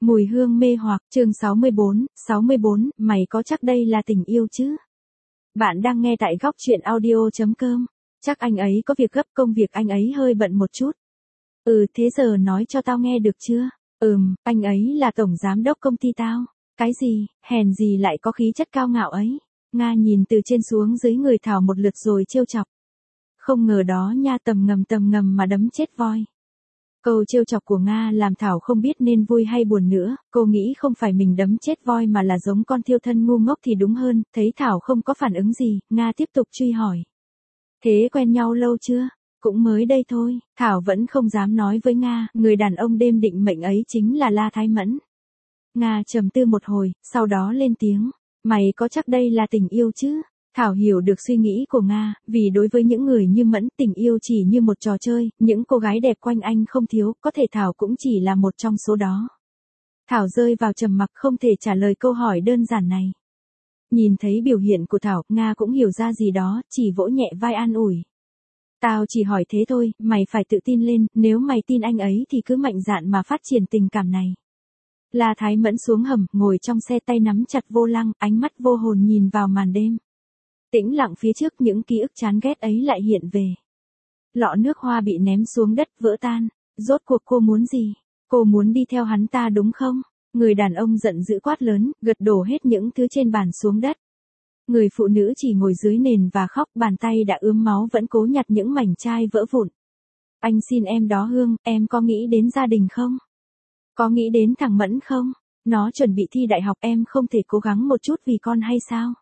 Mùi hương mê hoặc, chương 64, mày có chắc đây là tình yêu chứ? Bạn đang nghe tại góc truyện audio.com. Chắc anh ấy có việc gấp, công việc anh ấy hơi bận một chút. Thế giờ nói cho tao nghe được chưa? Anh ấy là tổng giám đốc công ty tao. Cái gì, hèn gì lại có khí chất cao ngạo ấy? Nga nhìn từ trên xuống dưới người Thảo một lượt rồi trêu chọc. Không ngờ đó nha, tầm ngầm mà đấm chết voi. Câu trêu chọc của Nga làm Thảo không biết nên vui hay buồn nữa, cô nghĩ không phải mình đấm chết voi mà là giống con thiêu thân ngu ngốc thì đúng hơn, thấy Thảo không có phản ứng gì, Nga tiếp tục truy hỏi. Thế quen nhau lâu chưa? Cũng mới đây thôi, Thảo vẫn không dám nói với Nga, người đàn ông đêm định mệnh ấy chính là La Thái Mẫn. Nga trầm tư một hồi, sau đó lên tiếng, mày có chắc đây là tình yêu chứ? Thảo hiểu được suy nghĩ của Nga, vì đối với những người như Mẫn, tình yêu chỉ như một trò chơi, những cô gái đẹp quanh anh không thiếu, có thể Thảo cũng chỉ là một trong số đó. Thảo rơi vào trầm mặc không thể trả lời câu hỏi đơn giản này. Nhìn thấy biểu hiện của Thảo, Nga cũng hiểu ra gì đó, chỉ vỗ nhẹ vai an ủi. Tao chỉ hỏi thế thôi, mày phải tự tin lên, nếu mày tin anh ấy thì cứ mạnh dạn mà phát triển tình cảm này. La Thái Mẫn xuống hầm, ngồi trong xe tay nắm chặt vô lăng, ánh mắt vô hồn nhìn vào màn đêm. Tĩnh lặng phía trước những ký ức chán ghét ấy lại hiện về. Lọ nước hoa bị ném xuống đất vỡ tan. Rốt cuộc cô muốn gì? Cô muốn đi theo hắn ta đúng không? Người đàn ông giận dữ quát lớn, gật đổ hết những thứ trên bàn xuống đất. Người phụ nữ chỉ ngồi dưới nền và khóc, bàn tay đã ướm máu vẫn cố nhặt những mảnh chai vỡ vụn. Anh xin em đó Hương, em có nghĩ đến gia đình không? Có nghĩ đến thằng Mẫn không? Nó chuẩn bị thi đại học, em không thể cố gắng một chút vì con hay sao?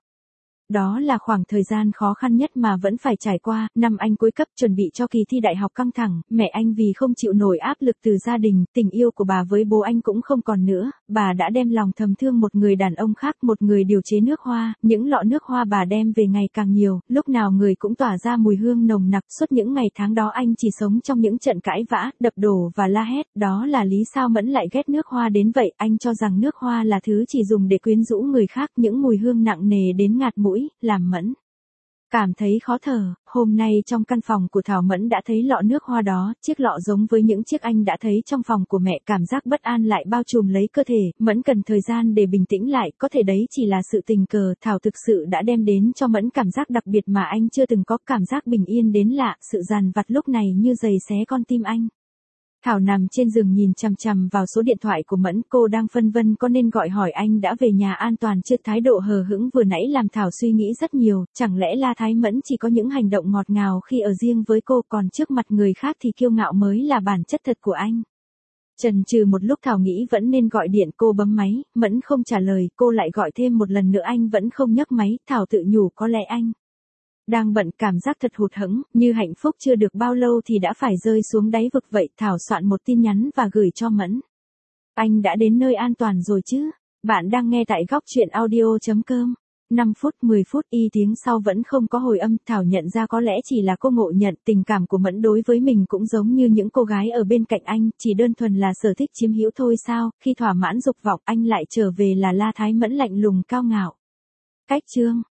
Đó là khoảng thời gian khó khăn nhất mà vẫn phải trải qua, năm anh cuối cấp chuẩn bị cho kỳ thi đại học căng thẳng, mẹ anh vì không chịu nổi áp lực từ gia đình, tình yêu của bà với bố anh cũng không còn nữa, bà đã đem lòng thầm thương một người đàn ông khác, một người điều chế nước hoa, những lọ nước hoa bà đem về ngày càng nhiều, lúc nào người cũng tỏa ra mùi hương nồng nặc, suốt những ngày tháng đó anh chỉ sống trong những trận cãi vã, đập đổ và la hét, đó là lý sao Mẫn lại ghét nước hoa đến vậy, anh cho rằng nước hoa là thứ chỉ dùng để quyến rũ người khác, những mùi hương nặng nề đến ngạt mũi, làm Mẫn cảm thấy khó thở. Hôm nay trong căn phòng của Thảo, Mẫn đã thấy lọ nước hoa đó, chiếc lọ giống với những chiếc anh đã thấy trong phòng của mẹ, cảm giác bất an lại bao trùm lấy cơ thể, Mẫn cần thời gian để bình tĩnh lại, có thể đấy chỉ là sự tình cờ, Thảo thực sự đã đem đến cho Mẫn cảm giác đặc biệt mà anh chưa từng có, cảm giác bình yên đến lạ, sự dằn vặt lúc này như giày xé con tim anh. Thảo nằm trên giường nhìn chằm chằm vào số điện thoại của Mẫn, cô đang phân vân có nên gọi hỏi anh đã về nhà an toàn chưa. Thái độ hờ hững vừa nãy làm Thảo suy nghĩ rất nhiều, chẳng lẽ La Thái Mẫn chỉ có những hành động ngọt ngào khi ở riêng với cô, còn trước mặt người khác thì kiêu ngạo mới là bản chất thật của anh. Chần chừ một lúc Thảo nghĩ vẫn nên gọi điện, cô bấm máy, Mẫn không trả lời, cô lại gọi thêm một lần nữa anh vẫn không nhấc máy, Thảo tự nhủ có lẽ anh đang bận, cảm giác thật hụt hẫng, như hạnh phúc chưa được bao lâu thì đã phải rơi xuống đáy vực vậy. Thảo soạn một tin nhắn và gửi cho Mẫn. Anh đã đến nơi an toàn rồi chứ? Bạn đang nghe tại góc truyện audio.com. 5 phút, 10 phút, tiếng sau vẫn không có hồi âm. Thảo nhận ra có lẽ chỉ là cô ngộ nhận, tình cảm của Mẫn đối với mình cũng giống như những cô gái ở bên cạnh anh, chỉ đơn thuần là sở thích chiếm hữu thôi sao? Khi thỏa mãn dục vọng, anh lại trở về là La Thái Mẫn lạnh lùng cao ngạo. Cách chương